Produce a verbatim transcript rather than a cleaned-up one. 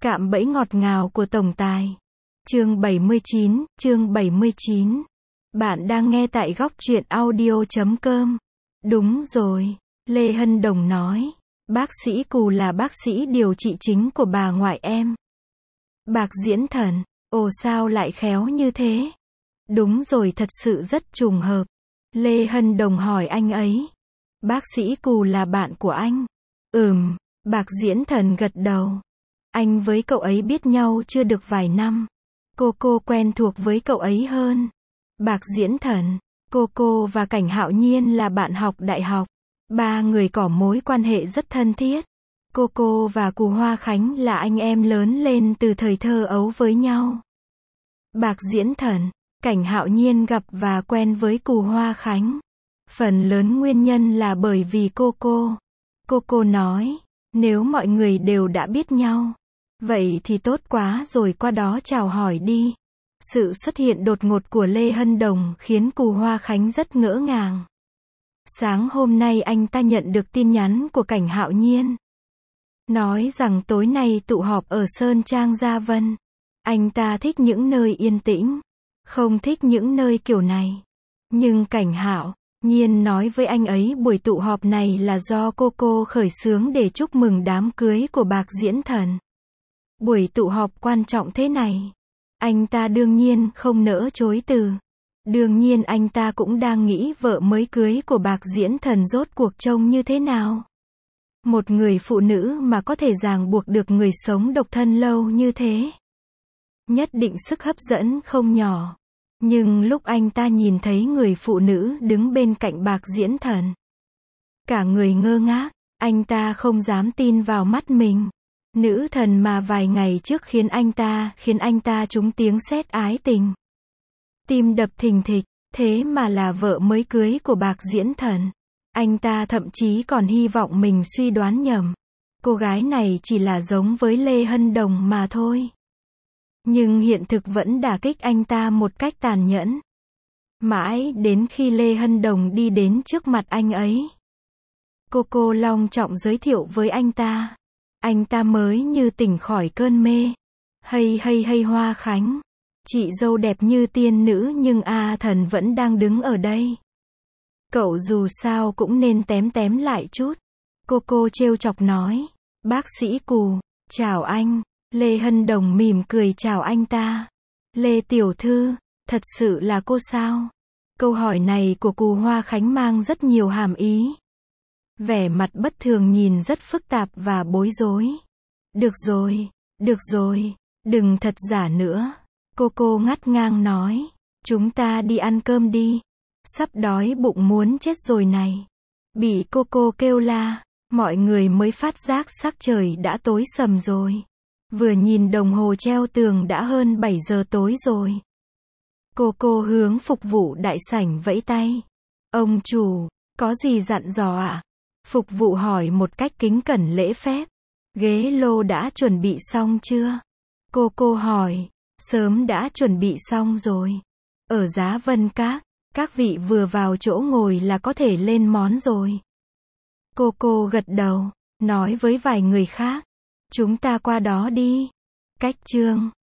Cạm bẫy ngọt ngào của tổng tài. Chương bảy mươi chín, chương bảy mươi chín. Bạn đang nghe tại góc truyện audio chấm com. Đúng rồi, Lê Hân Đồng nói. Bác sĩ Cù là bác sĩ điều trị chính của bà ngoại em. Bạc Diễn Thần, ồ sao lại khéo như thế? Đúng rồi, thật sự rất trùng hợp. Lê Hân Đồng hỏi anh ấy. Bác sĩ Cù là bạn của anh. Ừm, Bạc Diễn Thần gật đầu. Anh với cậu ấy biết nhau chưa được vài năm. Cô cô quen thuộc với cậu ấy hơn. Bạc Diễn Thần, cô cô và Cảnh Hạo Nhiên là bạn học đại học. Ba người có mối quan hệ rất thân thiết. Cô cô và Cù Hoa Khánh là anh em lớn lên từ thời thơ ấu với nhau. Bạc Diễn Thần, Cảnh Hạo Nhiên gặp và quen với Cù Hoa Khánh. Phần lớn nguyên nhân là bởi vì cô cô. Cô cô nói, nếu mọi người đều đã biết nhau, vậy thì tốt quá rồi, qua đó chào hỏi đi. Sự xuất hiện đột ngột của Lê Hân Đồng khiến Cù Hoa Khánh rất ngỡ ngàng. Sáng hôm nay anh ta nhận được tin nhắn của Cảnh Hạo Nhiên. Nói rằng tối nay tụ họp ở Sơn Trang Gia Vân. Anh ta thích những nơi yên tĩnh, không thích những nơi kiểu này. Nhưng Cảnh Hạo Nhiên nói với anh ấy buổi tụ họp này là do cô cô khởi xướng để chúc mừng đám cưới của Bạc Diễn Thần. Buổi tụ họp quan trọng thế này, anh ta đương nhiên không nỡ chối từ. Đương nhiên anh ta cũng đang nghĩ vợ mới cưới của Bạc Diễn Thần rốt cuộc trông như thế nào. Một người phụ nữ mà có thể ràng buộc được người sống độc thân lâu như thế, nhất định sức hấp dẫn không nhỏ. Nhưng lúc anh ta nhìn thấy người phụ nữ đứng bên cạnh Bạc Diễn Thần, cả người ngơ ngác, anh ta không dám tin vào mắt mình. Nữ thần mà vài ngày trước khiến anh ta, khiến anh ta trúng tiếng sét ái tình. Tim đập thình thịch, thế mà là vợ mới cưới của Bạc Diễn Thần. Anh ta thậm chí còn hy vọng mình suy đoán nhầm. Cô gái này chỉ là giống với Lê Hân Đồng mà thôi. Nhưng hiện thực vẫn đả kích anh ta một cách tàn nhẫn. Mãi đến khi Lê Hân Đồng đi đến trước mặt anh ấy, cô cô long trọng giới thiệu với anh ta. Anh ta mới như tỉnh khỏi cơn mê. Hay hay hay Hoa Khánh, chị dâu đẹp như tiên nữ nhưng A Thần vẫn đang đứng ở đây. Cậu dù sao cũng nên tém tém lại chút. Cô cô trêu chọc nói. Bác sĩ Cù, chào anh. Lê Hân Đồng mỉm cười chào anh ta. Lê tiểu thư, thật sự là cô sao? Câu hỏi này của Cù Hoa Khánh mang rất nhiều hàm ý. Vẻ mặt bất thường nhìn rất phức tạp và bối rối. Được rồi, được rồi, đừng thật giả nữa. Cô cô ngắt ngang nói. Chúng ta đi ăn cơm đi. Sắp đói bụng muốn chết rồi này. Bị cô cô kêu la, mọi người mới phát giác sắc trời đã tối sầm rồi. Vừa nhìn đồng hồ treo tường đã hơn bảy giờ tối rồi. Cô cô hướng phục vụ đại sảnh vẫy tay. Ông chủ, có gì dặn dò ạ? À? Phục vụ hỏi một cách kính cẩn lễ phép. Ghế lô đã chuẩn bị xong chưa? Cô cô hỏi. Sớm đã chuẩn bị xong rồi. Ở Giá Vân Các, các vị vừa vào chỗ ngồi là có thể lên món rồi. Cô cô gật đầu, nói với vài người khác. Chúng ta qua đó đi. Cách chương